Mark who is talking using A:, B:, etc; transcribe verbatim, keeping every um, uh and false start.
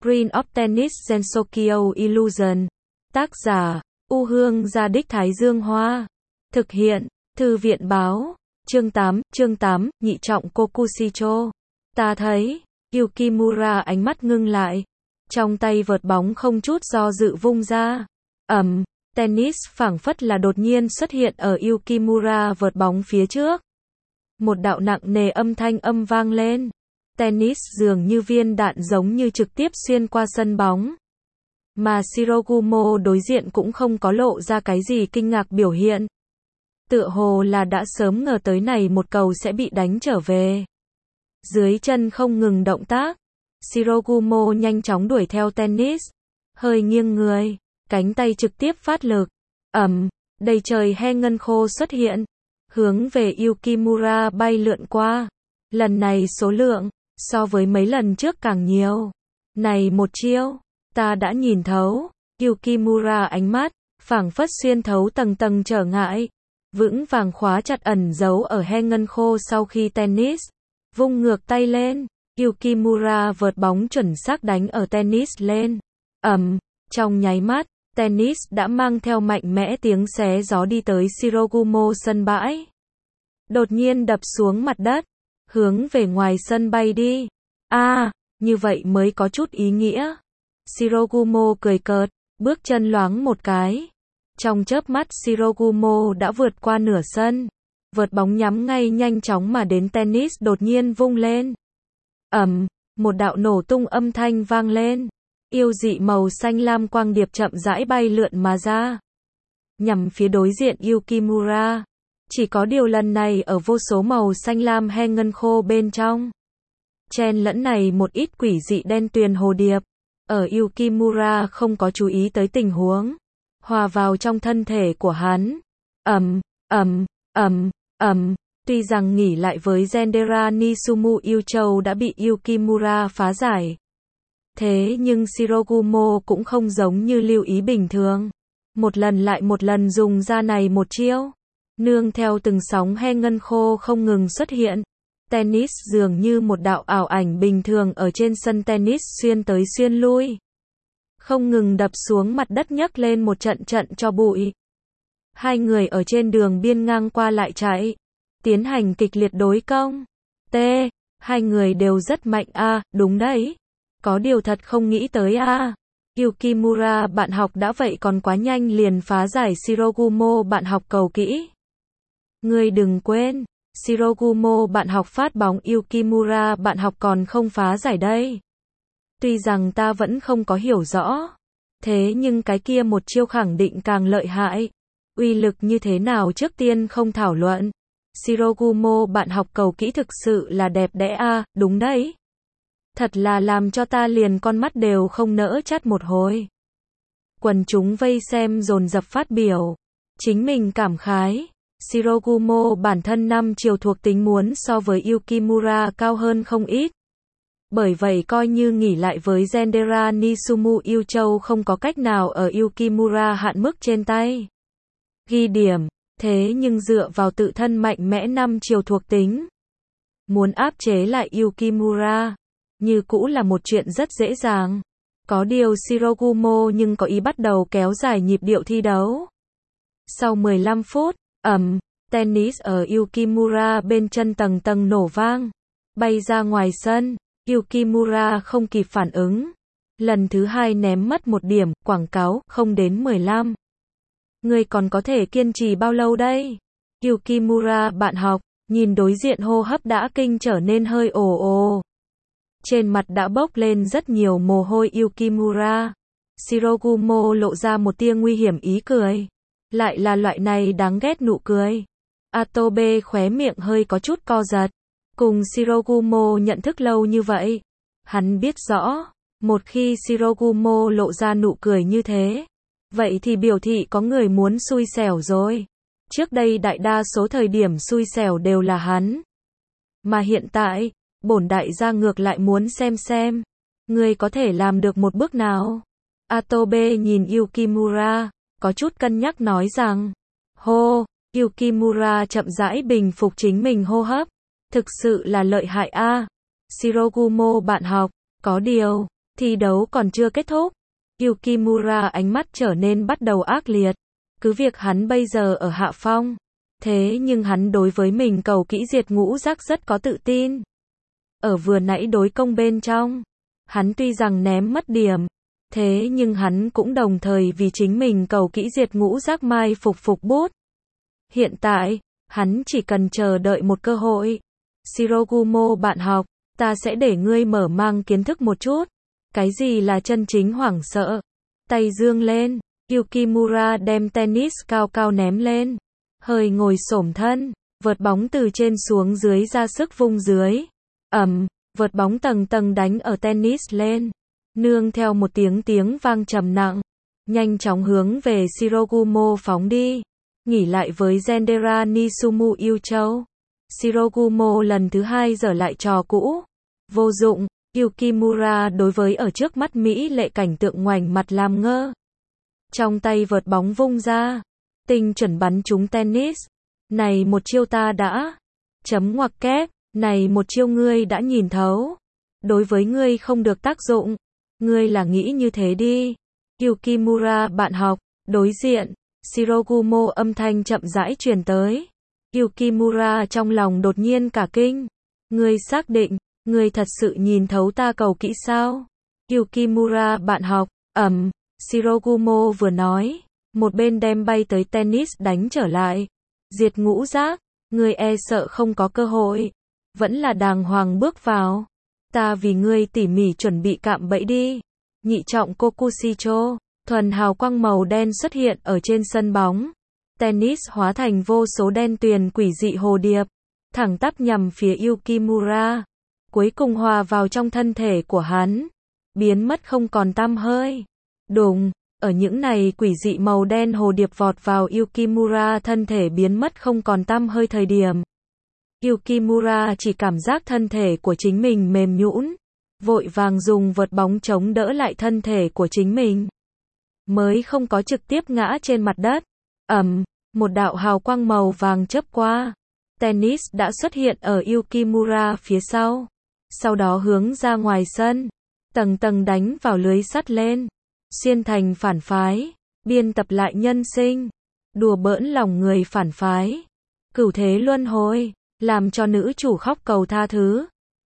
A: Green of Tennis Gensokyo Illusion. Tác giả, U Hương Gia Đích Thái Dương Hoa. Thực hiện, Thư viện Báo. Chương tám, chương tám, nhị trọng Kokushicho. Ta thấy, Yukimura ánh mắt ngưng lại. Trong tay vợt bóng không chút do dự vung ra. Ầm, tennis phảng phất là đột nhiên xuất hiện ở Yukimura vợt bóng phía trước. Một đạo nặng nề âm thanh âm vang lên. Tennis dường như viên đạn giống như trực tiếp xuyên qua sân bóng. Mà Shirogumo đối diện cũng không có lộ ra cái gì kinh ngạc biểu hiện. Tựa hồ là đã sớm ngờ tới này một cầu sẽ bị đánh trở về. Dưới chân không ngừng động tác. Shirogumo nhanh chóng đuổi theo tennis. Hơi nghiêng người. Cánh tay trực tiếp phát lực. Ầm, đầy trời he ngân khô xuất hiện. Hướng về Yukimura bay lượn qua. Lần này số lượng, so với mấy lần trước càng nhiều. Này một chiêu, ta đã nhìn thấu. Yukimura ánh mắt, phảng phất xuyên thấu tầng tầng trở ngại. Vững vàng khóa chặt ẩn giấu ở he ngân khô sau khi tennis. Vung ngược tay lên. Yukimura vợt bóng chuẩn xác đánh ở tennis lên. Ầm, trong nháy mắt, tennis đã mang theo mạnh mẽ tiếng xé gió đi tới Shirogumo sân bãi. Đột nhiên đập xuống mặt đất, hướng về ngoài sân bay đi. A, à, như vậy mới có chút ý nghĩa. Shirogumo cười cợt, bước chân loáng một cái. Trong chớp mắt Shirogumo đã vượt qua nửa sân. Vợt bóng nhắm ngay nhanh chóng mà đến tennis đột nhiên vung lên. Ầm, một đạo nổ tung âm thanh vang lên. Yêu dị màu xanh lam quang điệp chậm rãi bay lượn mà ra. Nhằm phía đối diện Yukimura. Chỉ có điều lần này ở vô số màu xanh lam he ngân khô bên trong. Chen lẫn này một ít quỷ dị đen tuyền hồ điệp. Ở Yukimura không có chú ý tới tình huống. Hòa vào trong thân thể của hắn. Ầm, ầm, ầm, ầm. Tuy rằng nghỉ lại với Gendera Nisumu Yuchou đã bị Yukimura phá giải. Thế nhưng Shirogumo cũng không giống như lưu ý bình thường. Một lần lại một lần dùng ra này một chiêu. Nương theo từng sóng he ngân khô không ngừng xuất hiện. Tennis dường như một đạo ảo ảnh bình thường ở trên sân tennis xuyên tới xuyên lui. Không ngừng đập xuống mặt đất nhấc lên một trận trận cho bụi. Hai người ở trên đường biên ngang qua lại chạy. Tiến hành kịch liệt đối công. T. Hai người đều rất mạnh a, à, đúng đấy. Có điều thật không nghĩ tới a. À. Yukimura bạn học đã vậy còn quá nhanh liền phá giải Shirogumo bạn học cầu kỹ. Ngươi đừng quên, Shirogumo bạn học phát bóng Yukimura bạn học còn không phá giải đây. Tuy rằng ta vẫn không có hiểu rõ. Thế nhưng cái kia một chiêu khẳng định càng lợi hại. Uy lực như thế nào trước tiên không thảo luận. Shirogumo bạn học cầu kỹ thực sự là đẹp đẽ a, à, đúng đấy. Thật là làm cho ta liền con mắt đều không nỡ chắt một hồi. Quần chúng vây xem dồn dập phát biểu. Chính mình cảm khái. Shirogumo bản thân năm chiều thuộc tính muốn so với Yukimura cao hơn không ít. Bởi vậy coi như nghỉ lại với Gendera Nisumu Yuchou không có cách nào ở Yukimura hạn mức trên tay. Ghi điểm. Thế nhưng dựa vào tự thân mạnh mẽ năm chiều thuộc tính. Muốn áp chế lại Yukimura. Như cũ là một chuyện rất dễ dàng. Có điều Shirogumo nhưng có ý bắt đầu kéo dài nhịp điệu thi đấu. Sau mười lăm phút, ầm, tennis ở Yukimura bên chân tầng tầng nổ vang. Bay ra ngoài sân, Yukimura không kịp phản ứng. Lần thứ hai ném mất một điểm, quảng cáo, không đến mười lăm. Người còn có thể kiên trì bao lâu đây? Yukimura bạn học, nhìn đối diện hô hấp đã kinh trở nên hơi ồ ồ. Trên mặt đã bốc lên rất nhiều mồ hôi Yukimura. Shirogumo lộ ra một tia nguy hiểm ý cười. Lại là loại này đáng ghét nụ cười. Atobe khóe miệng hơi có chút co giật. Cùng Shirogumo nhận thức lâu như vậy. Hắn biết rõ, một khi Shirogumo lộ ra nụ cười như thế, vậy thì biểu thị có người muốn xui xẻo rồi. Trước đây đại đa số thời điểm xui xẻo đều là hắn. Mà hiện tại, bổn đại gia ngược lại muốn xem xem. Người có thể làm được một bước nào? Atobe nhìn Yukimura, có chút cân nhắc nói rằng. Hô, Yukimura chậm rãi bình phục chính mình hô hấp. Thực sự là lợi hại a. À. Shirogumo bạn học, có điều, Thi đấu còn chưa kết thúc. Yukimura ánh mắt trở nên bắt đầu ác liệt. Cứ việc hắn bây giờ ở hạ phong. Thế nhưng hắn đối với mình cầu kỹ diệt ngũ giác rất có tự tin. Ở vừa nãy đối công bên trong, hắn tuy rằng ném mất điểm. Thế nhưng hắn cũng đồng thời vì chính mình cầu kỹ diệt ngũ giác mai phục phục bút. Hiện tại, hắn chỉ cần chờ đợi một cơ hội. Shirogumo bạn học, ta sẽ để ngươi mở mang kiến thức một chút. Cái gì là chân chính hoảng sợ? Tay dương lên, Yukimura đem tennis cao cao ném lên. Hơi ngồi xổm thân, vợt bóng từ trên xuống dưới ra sức vung dưới. Ầm, vợt bóng tầng tầng đánh ở tennis lên. Nương theo một tiếng tiếng vang trầm nặng. Nhanh chóng hướng về Shirogumo phóng đi. Nghỉ lại với Gendera Nisumu yêu châu. Shirogumo lần thứ hai dở lại trò cũ. Vô dụng, Yukimura đối với ở trước mắt Mỹ lệ cảnh tượng ngoảnh mặt làm ngơ. Trong tay vợt bóng vung ra. Tinh chuẩn bắn trúng tennis. Này một chiêu ta đã. Chấm ngoặc kép. Này một chiêu ngươi đã nhìn thấu. Đối với ngươi không được tác dụng. Ngươi là nghĩ như thế đi. Yukimura bạn học. Đối diện. Shirogumo âm thanh chậm rãi truyền tới. Yukimura trong lòng đột nhiên cả kinh. Ngươi xác định. Ngươi thật sự nhìn thấu ta cầu kỹ sao? Yukimura bạn học. Ẩm. Shirogumo vừa nói. Một bên đem bay tới tennis đánh trở lại. Diệt ngũ giác. Ngươi e sợ không có cơ hội. Vẫn là đàng hoàng bước vào. Ta vì ngươi tỉ mỉ chuẩn bị cạm bẫy đi. Nhị trọng Kokushicho. Thuần hào quang màu đen xuất hiện ở trên sân bóng. Tennis hóa thành vô số đen tuyền quỷ dị hồ điệp. Thẳng tắp nhằm phía Yukimura. Cuối cùng hòa vào trong thân thể của hắn. Biến mất không còn tăm hơi. Đùng, ở những này quỷ dị màu đen hồ điệp vọt vào Yukimura thân thể biến mất không còn tăm hơi thời điểm. Yukimura chỉ cảm giác thân thể của chính mình mềm nhũn. Vội vàng dùng vợt bóng chống đỡ lại thân thể của chính mình. Mới không có trực tiếp ngã trên mặt đất. Ầm, một đạo hào quang màu vàng chớp qua. Tennis đã xuất hiện ở Yukimura phía sau. Sau đó hướng ra ngoài sân. Tầng tầng đánh vào lưới sắt lên. Xuyên thành phản phái. Biên tập lại nhân sinh. Đùa bỡn lòng người phản phái. Cửu thế luân hồi. Làm cho nữ chủ khóc cầu tha thứ.